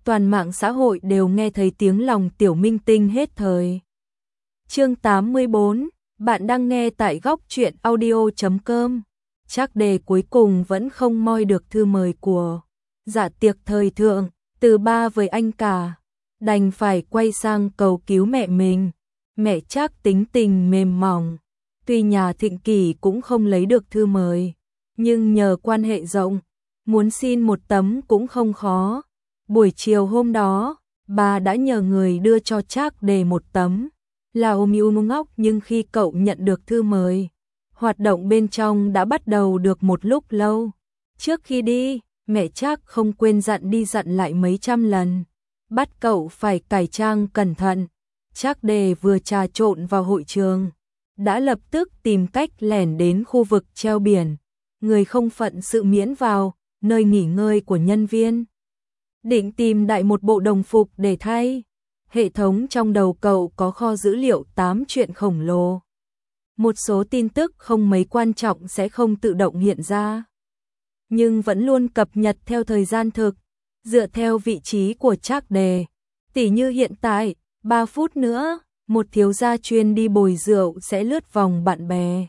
toàn mạng xã hội đều nghe thấy tiếng lòng tiểu minh tinh hết thời. Chương 84, bạn đang nghe tại góc truyện audio.com. Trác Đề cuối cùng vẫn không moi được thư mời của dạ tiệc thời thượng từ ba với anh cả, đành phải quay sang cầu cứu mẹ mình. Mẹ Trác tính tình mềm mỏng, tuy nhà Thịnh Kỳ cũng không lấy được thư mời, nhưng nhờ quan hệ rộng, muốn xin một tấm cũng không khó. Buổi chiều hôm đó, bà đã nhờ người đưa cho Trác Đề một tấm. Là ôm yêu ngốc, nhưng khi cậu nhận được thư mời, hoạt động bên trong đã bắt đầu được một lúc lâu. Trước khi đi, mẹ Trác không quên dặn đi dặn lại mấy trăm lần, bắt cậu phải cải trang cẩn thận. Trác Đề vừa trà trộn vào hội trường, đã lập tức tìm cách lẻn đến khu vực treo biển, người không phận sự miễn vào, nơi nghỉ ngơi của nhân viên. Định tìm đại một bộ đồng phục để thay. Hệ thống trong đầu cậu có kho dữ liệu 8 chuyện khổng lồ. Một số tin tức không mấy quan trọng sẽ không tự động hiện ra, nhưng vẫn luôn cập nhật theo thời gian thực, dựa theo vị trí của Trác Đề. Tỉ như hiện tại, 3 phút nữa, một thiếu gia chuyên đi bồi rượu sẽ lướt vòng bạn bè,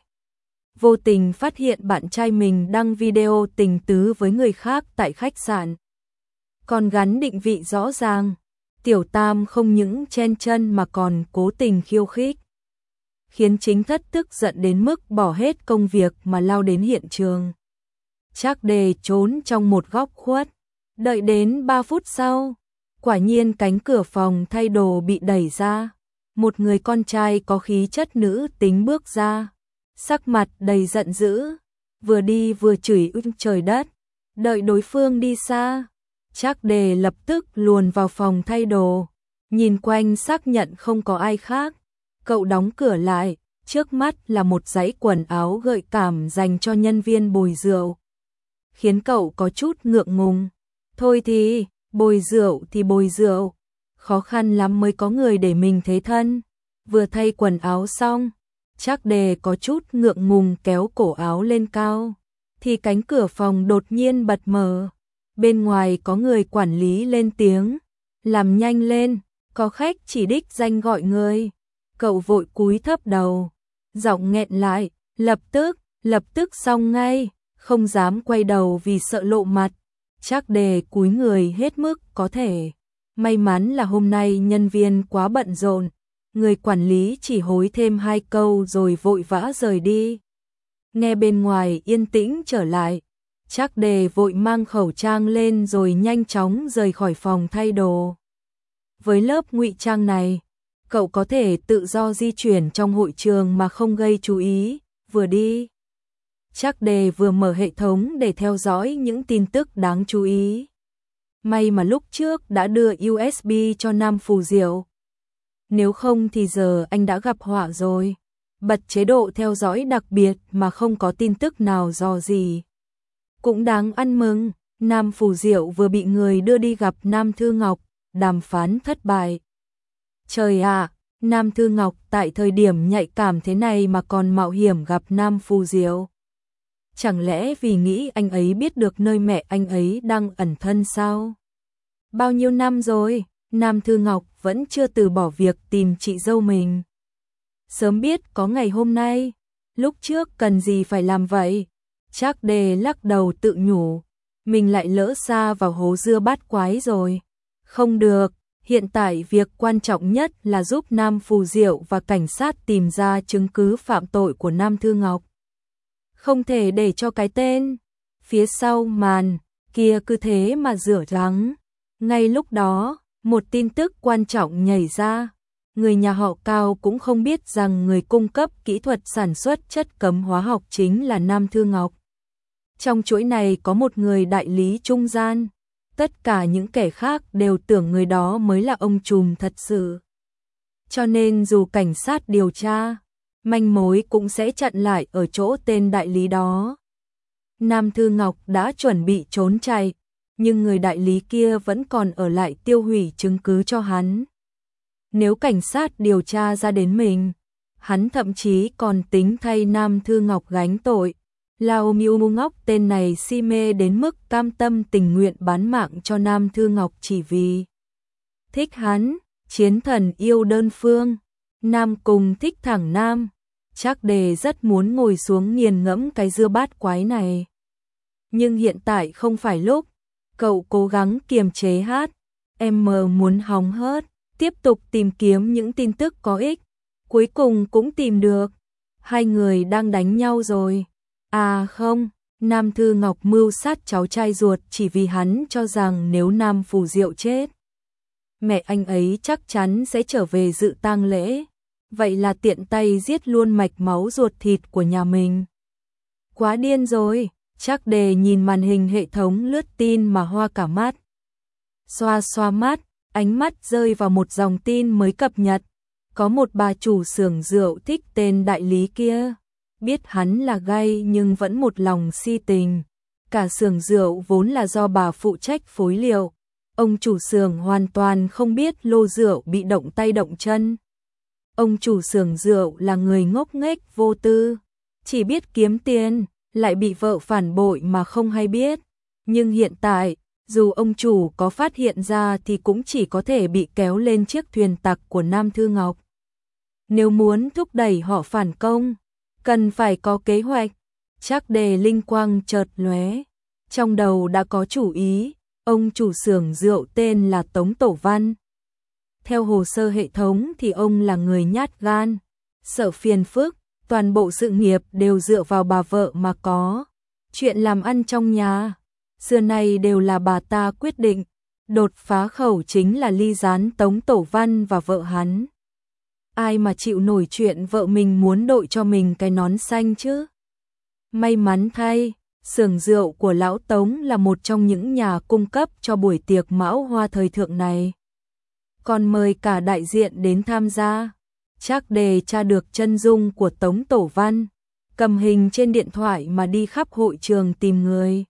vô tình phát hiện bạn trai mình đăng video tình tứ với người khác tại khách sạn. Còn gắn định vị rõ ràng, Tiểu Tam không những chen chân mà còn cố tình khiêu khích, khiến chính thất tức giận đến mức bỏ hết công việc mà lao đến hiện trường. Trác Đề trốn trong một góc khuất, đợi đến 3 phút sau, quả nhiên cánh cửa phòng thay đồ bị đẩy ra, một người con trai có khí chất nữ tính bước ra, sắc mặt đầy giận dữ, vừa đi vừa chửi trời đất. Đợi đối phương đi xa, Trác Đề lập tức luồn vào phòng thay đồ, nhìn quanh xác nhận không có ai khác. Cậu đóng cửa lại, trước mắt là một dãy quần áo gợi cảm dành cho nhân viên bồi rượu, khiến cậu có chút ngượng ngùng. Thôi thì, bồi rượu, khó khăn lắm mới có người để mình thế thân. Vừa thay quần áo xong, Trác Đề có chút ngượng ngùng kéo cổ áo lên cao, thì cánh cửa phòng đột nhiên bật mở. Bên ngoài có người quản lý lên tiếng, làm nhanh lên, có khách chỉ đích danh gọi người. Cậu vội cúi thấp đầu, giọng nghẹn lại, lập tức xong ngay, không dám quay đầu vì sợ lộ mặt. Trác Đề cúi người hết mức có thể. May mắn là hôm nay nhân viên quá bận rộn, người quản lý chỉ hối thêm 2 câu rồi vội vã rời đi. Nghe bên ngoài yên tĩnh trở lại, Trác Đề vội mang khẩu trang lên rồi nhanh chóng rời khỏi phòng thay đồ. Với lớp ngụy trang này, cậu có thể tự do di chuyển trong hội trường mà không gây chú ý. Vừa đi, Trác Đề vừa mở hệ thống để theo dõi những tin tức đáng chú ý. May mà lúc trước đã đưa USB cho Nam Phù Diệu, nếu không thì giờ anh đã gặp họa rồi. Bật chế độ theo dõi đặc biệt mà không có tin tức nào dò gì. Cũng đáng ăn mừng, Nam Phù Diệu vừa bị người đưa đi gặp Nam Thư Ngọc, đàm phán thất bại. Trời ạ, Nam Thư Ngọc tại thời điểm nhạy cảm thế này mà còn mạo hiểm gặp Nam Phù Diệu. Chẳng lẽ vì nghĩ anh ấy biết được nơi mẹ anh ấy đang ẩn thân sao? Bao nhiêu năm rồi, Nam Thư Ngọc vẫn chưa từ bỏ việc tìm chị dâu mình. Sớm biết có ngày hôm nay, lúc trước cần gì phải làm vậy? Trác Đề lắc đầu tự nhủ, mình lại lỡ xa vào hố dưa bát quái rồi. Không được, hiện tại việc quan trọng nhất là giúp Nam Phù Diệu và cảnh sát tìm ra chứng cứ phạm tội của Nam Thư Ngọc. Không thể để cho cái tên phía sau màn kia cứ thế mà rửa trắng. Ngay lúc đó, một tin tức quan trọng nhảy ra. Người nhà họ Cao cũng không biết rằng người cung cấp kỹ thuật sản xuất chất cấm hóa học chính là Nam Thư Ngọc. Trong chuỗi này có một người đại lý trung gian. Tất cả những kẻ khác đều tưởng người đó mới là ông trùm thật sự. Cho nên dù cảnh sát điều tra, manh mối cũng sẽ chặn lại ở chỗ tên đại lý đó. Nam Thư Ngọc đã chuẩn bị trốn chạy, nhưng người đại lý kia vẫn còn ở lại tiêu hủy chứng cứ cho hắn. Nếu cảnh sát điều tra ra đến mình, hắn thậm chí còn tính thay Nam Thư Ngọc gánh tội, Lao Miu Mu Ngốc tên này si mê đến mức cam tâm tình nguyện bán mạng cho Nam Thư Ngọc chỉ vì thích hắn, chiến thần yêu đơn phương, Nam cùng thích thẳng Nam. Trác Đề rất muốn ngồi xuống nghiền ngẫm cái dưa bát quái này. Nhưng hiện tại không phải lúc, cậu cố gắng kiềm chế hát, em muốn hóng hớt, tiếp tục tìm kiếm những tin tức có ích. Cuối cùng cũng tìm được, hai người đang đánh nhau rồi. À không, Nam Thư Ngọc mưu sát cháu trai ruột chỉ vì hắn cho rằng nếu Nam Phù Diệu chết, mẹ anh ấy chắc chắn sẽ trở về dự tang lễ. Vậy là tiện tay giết luôn mạch máu ruột thịt của nhà mình. Quá điên rồi, Trác Đề nhìn màn hình hệ thống lướt tin mà hoa cả mắt. Xoa xoa mắt, ánh mắt rơi vào một dòng tin mới cập nhật. Có một bà chủ xưởng rượu thích tên đại lý kia. Biết hắn là gay nhưng vẫn một lòng si tình. Cả xưởng rượu vốn là do bà phụ trách phối liệu. Ông chủ xưởng hoàn toàn không biết lô rượu bị động tay động chân. Ông chủ xưởng rượu là người ngốc nghếch vô tư, chỉ biết kiếm tiền, lại bị vợ phản bội mà không hay biết. Nhưng hiện tại, dù ông chủ có phát hiện ra thì cũng chỉ có thể bị kéo lên chiếc thuyền tặc của Nam Thư Ngọc. Nếu muốn thúc đẩy họ phản công, cần phải có kế hoạch. Trác Đề linh quang chợt lóe, trong đầu đã có chủ ý. Ông chủ xưởng rượu tên là Tống Tổ Văn. Theo hồ sơ hệ thống thì ông là người nhát gan, sợ phiền phức, toàn bộ sự nghiệp đều dựa vào bà vợ mà có. Chuyện làm ăn trong nhà, xưa nay đều là bà ta quyết định. Đột phá khẩu chính là ly gián Tống Tổ Văn và vợ hắn. Ai mà chịu nổi chuyện vợ mình muốn đội cho mình cái nón xanh chứ? May mắn thay, xưởng rượu của lão Tống là một trong những nhà cung cấp cho buổi tiệc mão hoa thời thượng này. Còn mời cả đại diện đến tham gia. Trác Đề tra được chân dung của Tống Tổ Văn, cầm hình trên điện thoại mà đi khắp hội trường tìm người.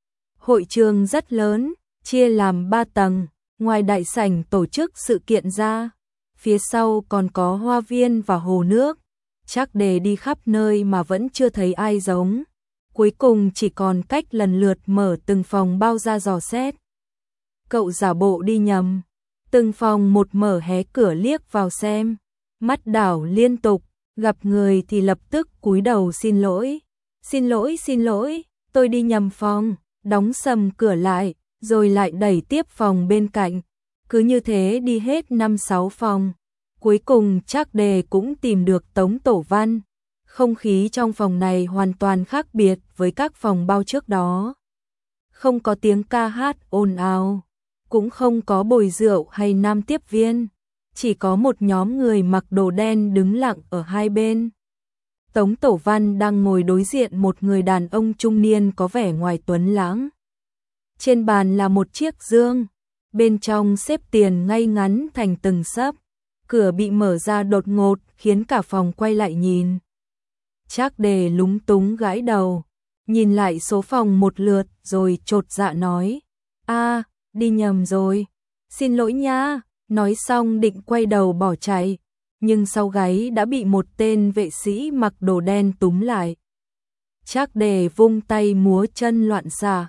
Hội trường rất lớn, chia làm 3 tầng, ngoài đại sảnh tổ chức sự kiện ra, phía sau còn có hoa viên và hồ nước. Trác Đề đi khắp nơi mà vẫn chưa thấy ai giống. Cuối cùng chỉ còn cách lần lượt mở từng phòng bao ra dò xét. Cậu giả bộ đi nhầm. Từng phòng một mở hé cửa liếc vào xem. Mắt đảo liên tục, gặp người thì lập tức cúi đầu xin lỗi. Xin lỗi, tôi đi nhầm phòng. Đóng sầm cửa lại, rồi lại đẩy tiếp phòng bên cạnh. Cứ như thế đi hết 5-6 phòng. Cuối cùng Trác Đề cũng tìm được Tống Tổ Văn. Không khí trong phòng này hoàn toàn khác biệt với các phòng bao trước đó. Không có tiếng ca hát ồn ào, cũng không có bồi rượu hay nam tiếp viên, chỉ có một nhóm người mặc đồ đen đứng lặng ở hai bên. Tống Tổ Văn đang ngồi đối diện một người đàn ông trung niên có vẻ ngoài tuấn lãng. Trên bàn là một chiếc dương, bên trong xếp tiền ngay ngắn thành từng xấp. Cửa bị mở ra đột ngột khiến cả phòng quay lại nhìn. Trác Đề lúng túng gãi đầu, nhìn lại số phòng một lượt rồi chột dạ nói: đi nhầm rồi, xin lỗi nha. Nói xong định quay đầu bỏ chạy, nhưng sau gáy đã bị một tên vệ sĩ mặc đồ đen túm lại. Trác Đề vung tay múa chân loạn xạ.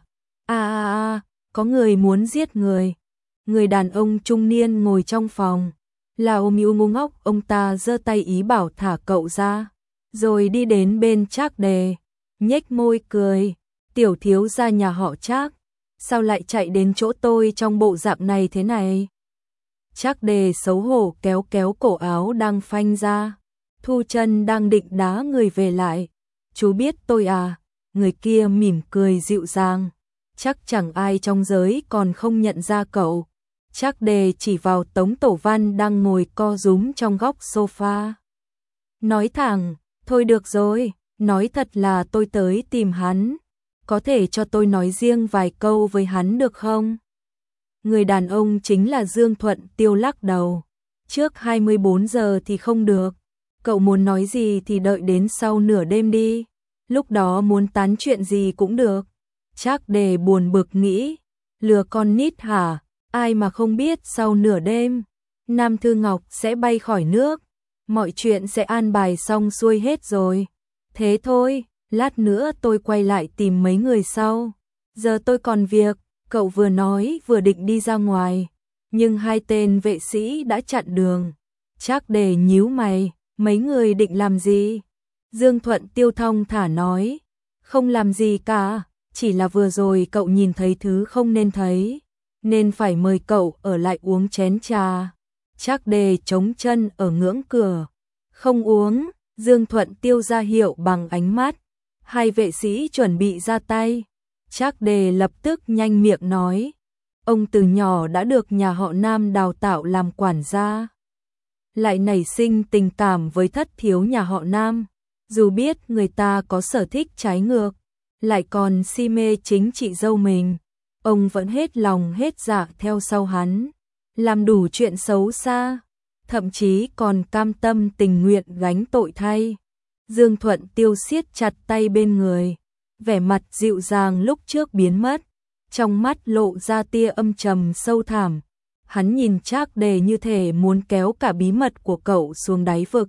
Có người muốn giết người. Người đàn ông trung niên ngồi trong phòng là Miu ngu ngốc, ông ta giơ tay ý bảo thả cậu ra, rồi đi đến bên Trác Đề, nhếch môi cười: "Tiểu thiếu gia nhà họ Trác, sao lại chạy đến chỗ tôi trong bộ dạng này thế này?" Trác Đề xấu hổ kéo kéo cổ áo đang phanh ra, thu chân đang định đá người về lại. "Chú biết tôi à?" Người kia mỉm cười dịu dàng. Chắc chẳng ai trong giới còn không nhận ra cậu. Trác Đề chỉ vào Tống Tổ Văn đang ngồi co rúm trong góc sofa. Nói thẳng: "Thôi được rồi, nói thật là tôi tới tìm hắn. Có thể cho tôi nói riêng vài câu với hắn được không?" Người đàn ông chính là Dương Thuận Tiêu lắc đầu. "Trước 24 giờ thì không được. Cậu muốn nói gì thì đợi đến sau nửa đêm đi. Lúc đó muốn tán chuyện gì cũng được." Trác Đề buồn bực nghĩ, lừa con nít hả? Ai mà không biết sau nửa đêm Nam Thư Ngọc sẽ bay khỏi nước, mọi chuyện sẽ an bài xong xuôi hết rồi. Thế thôi, lát nữa tôi quay lại tìm mấy người sau. Giờ tôi còn việc, cậu vừa nói vừa định đi ra ngoài, nhưng hai tên vệ sĩ đã chặn đường. Trác Đề nhíu mày, mấy người định làm gì? Dương Thuận Tiêu thong thả nói, không làm gì cả, chỉ là vừa rồi cậu nhìn thấy thứ không nên thấy, nên phải mời cậu ở lại uống chén trà. Trác Đề chống chân ở ngưỡng cửa, không uống. Dương Thuận Tiêu ra hiệu bằng ánh mắt, hai vệ sĩ chuẩn bị ra tay. Trác Đề lập tức nhanh miệng nói, ông từ nhỏ đã được nhà họ Nam đào tạo làm quản gia, lại nảy sinh tình cảm với thất thiếu nhà họ Nam, dù biết người ta có sở thích trái ngược, lại còn si mê chính chị dâu mình, ông vẫn hết lòng hết dạ theo sau hắn, làm đủ chuyện xấu xa, thậm chí còn cam tâm tình nguyện gánh tội thay. Dương Thuận Tiêu siết chặt tay bên người, vẻ mặt dịu dàng lúc trước biến mất, trong mắt lộ ra tia âm trầm sâu thẳm. Hắn nhìn Trác Đề như thể muốn kéo cả bí mật của cậu xuống đáy vực,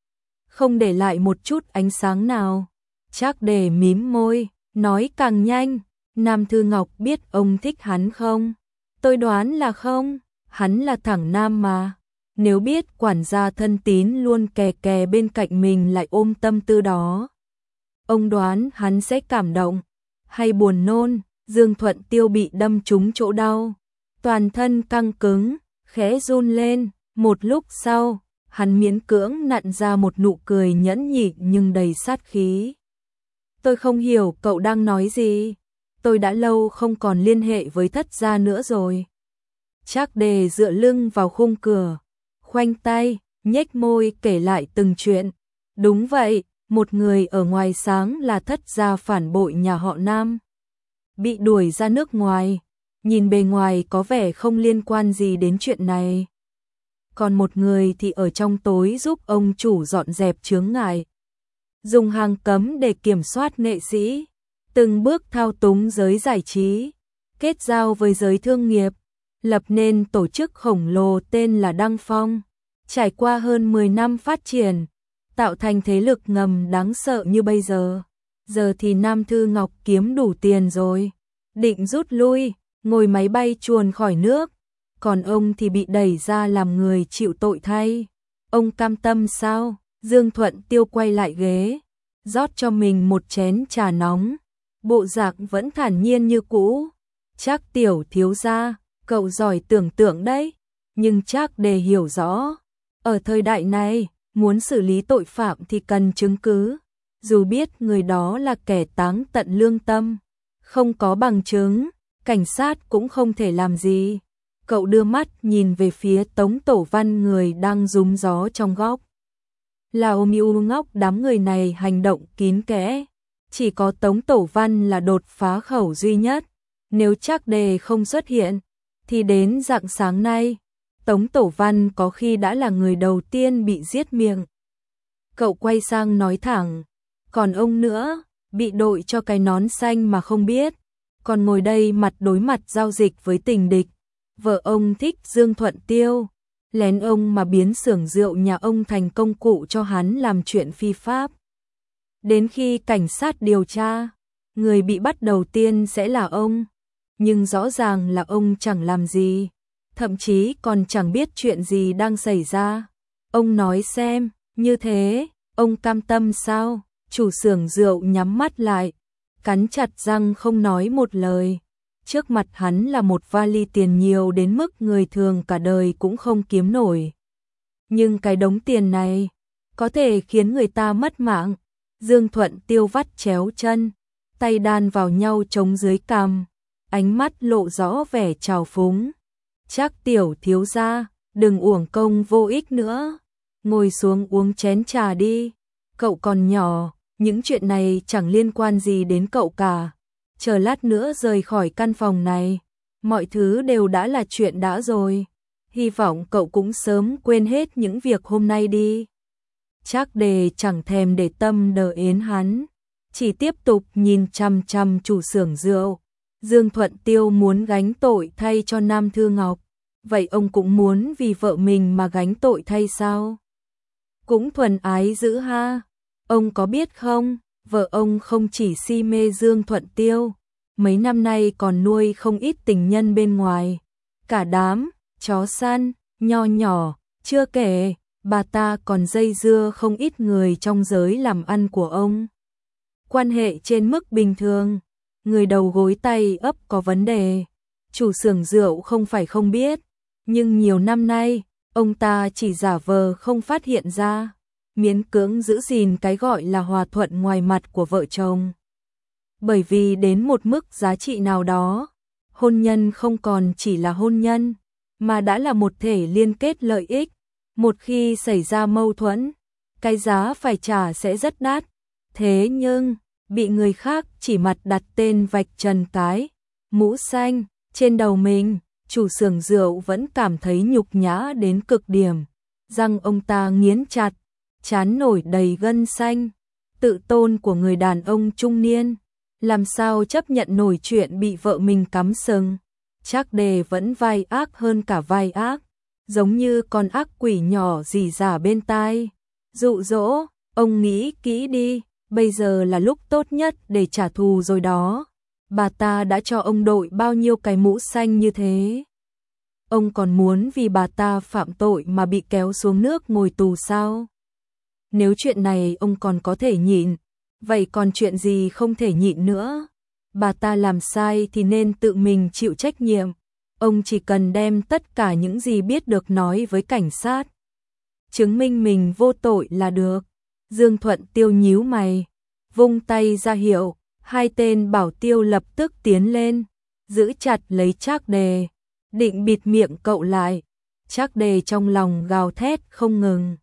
không để lại một chút ánh sáng nào. Trác Đề mím môi, nói càng nhanh, Nam Thư Ngọc biết ông thích hắn không? Tôi đoán là không, hắn là thẳng nam mà. Nếu biết quản gia thân tín luôn kè kè bên cạnh mình lại ôm tâm tư đó, ông đoán hắn sẽ cảm động hay buồn nôn. Dương Thuận Tiêu bị đâm trúng chỗ đau, toàn thân căng cứng, khẽ run lên. Một lúc sau, hắn miễn cưỡng nặn ra một nụ cười nhẫn nhịn nhưng đầy sát khí. Tôi không hiểu cậu đang nói gì. Tôi đã lâu không còn liên hệ với Thất gia nữa rồi. Trác Đề dựa lưng vào khung cửa, khoanh tay, nhếch môi kể lại từng chuyện. Đúng vậy, một người ở ngoài sáng là Thất gia phản bội nhà họ Nam, bị đuổi ra nước ngoài, nhìn bề ngoài có vẻ không liên quan gì đến chuyện này. Còn một người thì ở trong tối giúp ông chủ dọn dẹp chướng ngại, dùng hàng cấm để kiểm soát nghệ sĩ, từng bước thao túng giới giải trí, kết giao với giới thương nghiệp, lập nên tổ chức khổng lồ tên là Đăng Phong. Trải qua hơn 10 năm phát triển, tạo thành thế lực ngầm đáng sợ như bây giờ. Giờ thì Nam Thư Ngọc kiếm đủ tiền rồi, định rút lui, ngồi máy bay chuồn khỏi nước, còn ông thì bị đẩy ra làm người chịu tội thay. Ông cam tâm sao? Dương Thuận Tiêu quay lại ghế, rót cho mình một chén trà nóng, bộ dạng vẫn thản nhiên như cũ. Trác tiểu thiếu gia, cậu giỏi tưởng tượng đấy, nhưng Trác Đề hiểu rõ, ở thời đại này, muốn xử lý tội phạm thì cần chứng cứ, dù biết người đó là kẻ táng tận lương tâm, không có bằng chứng, cảnh sát cũng không thể làm gì. Cậu đưa mắt nhìn về phía Tống Tổ Văn người đang rúm gió trong góc. Lào Miu ngóc đám người này hành động kín kẽ, chỉ có Tống Tổ Văn là đột phá khẩu duy nhất. Nếu Trác Đề không xuất hiện, thì đến rạng sáng nay, Tống Tổ Văn có khi đã là người đầu tiên bị giết miệng. Cậu quay sang nói thẳng, còn ông nữa, bị đội cho cái nón xanh mà không biết, còn ngồi đây mặt đối mặt giao dịch với tình địch. Vợ ông thích Dương Thuận Tiêu, lén ông mà biến xưởng rượu nhà ông thành công cụ cho hắn làm chuyện phi pháp. Đến khi cảnh sát điều tra, người bị bắt đầu tiên sẽ là ông, nhưng rõ ràng là ông chẳng làm gì, thậm chí còn chẳng biết chuyện gì đang xảy ra. Ông nói xem, như thế, ông cam tâm sao? Chủ xưởng rượu nhắm mắt lại, cắn chặt răng không nói một lời. Trước mặt hắn là một vali tiền nhiều đến mức người thường cả đời cũng không kiếm nổi. Nhưng cái đống tiền này có thể khiến người ta mất mạng. Dương Thuận Tiêu vắt chéo chân, tay đan vào nhau chống dưới cằm, ánh mắt lộ rõ vẻ trào phúng. Trác tiểu thiếu gia, đừng uổng công vô ích nữa, ngồi xuống uống chén trà đi. Cậu còn nhỏ, những chuyện này chẳng liên quan gì đến cậu cả. Chờ lát nữa rời khỏi căn phòng này, mọi thứ đều đã là chuyện đã rồi. Hy vọng cậu cũng sớm quên hết những việc hôm nay đi. Trác Đề chẳng thèm để tâm đờ yến hắn, chỉ tiếp tục nhìn chằm chằm chủ xưởng rượu. Dương Thuận Tiêu muốn gánh tội thay cho Nam Thư Ngọc, vậy ông cũng muốn vì vợ mình mà gánh tội thay sao? Cũng thuần ái dữ ha. Ông có biết không, Vợ ông không chỉ si mê Dương Thuận Tiêu, mấy năm nay còn nuôi không ít tình nhân bên ngoài. Cả đám, chó săn, nho nhỏ, chưa kể, bà ta còn dây dưa không ít người trong giới làm ăn của ông. Quan hệ trên mức bình thường, người đầu gối tay ấp có vấn đề. Chủ xưởng rượu không phải không biết, nhưng nhiều năm nay, ông ta chỉ giả vờ không phát hiện ra, miễn cưỡng giữ gìn cái gọi là hòa thuận ngoài mặt của vợ chồng. Bởi vì đến một mức giá trị nào đó, hôn nhân không còn chỉ là hôn nhân, mà đã là một thể liên kết lợi ích. Một khi xảy ra mâu thuẫn, cái giá phải trả sẽ rất đắt. Thế nhưng, bị người khác chỉ mặt đặt tên vạch trần cái mũ xanh trên đầu mình, chủ xưởng rượu vẫn cảm thấy nhục nhã đến cực điểm. Răng ông ta nghiến chặt, trán nổi đầy gân xanh. Tự tôn của người đàn ông trung niên, làm sao chấp nhận nổi chuyện bị vợ mình cắm sừng. Trác Đề vẫn vai ác hơn cả vai ác, giống như con ác quỷ nhỏ rỉ rả bên tai. Dụ dỗ, ông nghĩ kỹ đi, bây giờ là lúc tốt nhất để trả thù rồi đó. Bà ta đã cho ông đội bao nhiêu cái mũ xanh như thế. Ông còn muốn vì bà ta phạm tội mà bị kéo xuống nước ngồi tù sao? Nếu chuyện này ông còn có thể nhịn, vậy còn chuyện gì không thể nhịn nữa? Bà ta làm sai thì nên tự mình chịu trách nhiệm. Ông chỉ cần đem tất cả những gì biết được nói với cảnh sát, chứng minh mình vô tội là được. Dương Thuận Tiêu nhíu mày, vung tay ra hiệu, hai tên bảo tiêu lập tức tiến lên, giữ chặt lấy Trác Đề, định bịt miệng cậu lại. Trác Đề trong lòng gào thét không ngừng.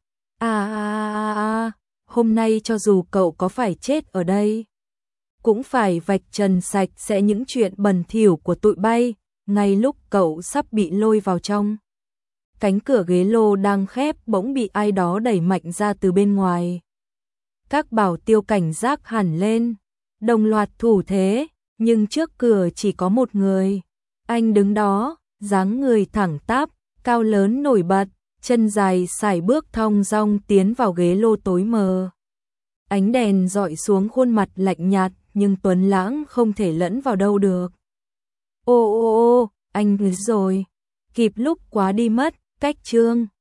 Hôm nay cho dù cậu có phải chết ở đây, cũng phải vạch trần sạch sẽ những chuyện bẩn thỉu của tụi bay. Ngay lúc cậu sắp bị lôi vào trong, cánh cửa ghế lô đang khép bỗng bị ai đó đẩy mạnh ra từ bên ngoài. Các bảo tiêu cảnh giác hẳn lên, đồng loạt thủ thế, nhưng trước cửa chỉ có một người. Anh đứng đó, dáng người thẳng tắp, cao lớn nổi bật, chân dài sải bước thong dong tiến vào ghế lô tối mờ. Ánh đèn dọi xuống khuôn mặt lạnh nhạt, nhưng tuấn lãng không thể lẫn vào đâu được. Ô, anh rồi, kịp lúc quá đi mất. Cách chương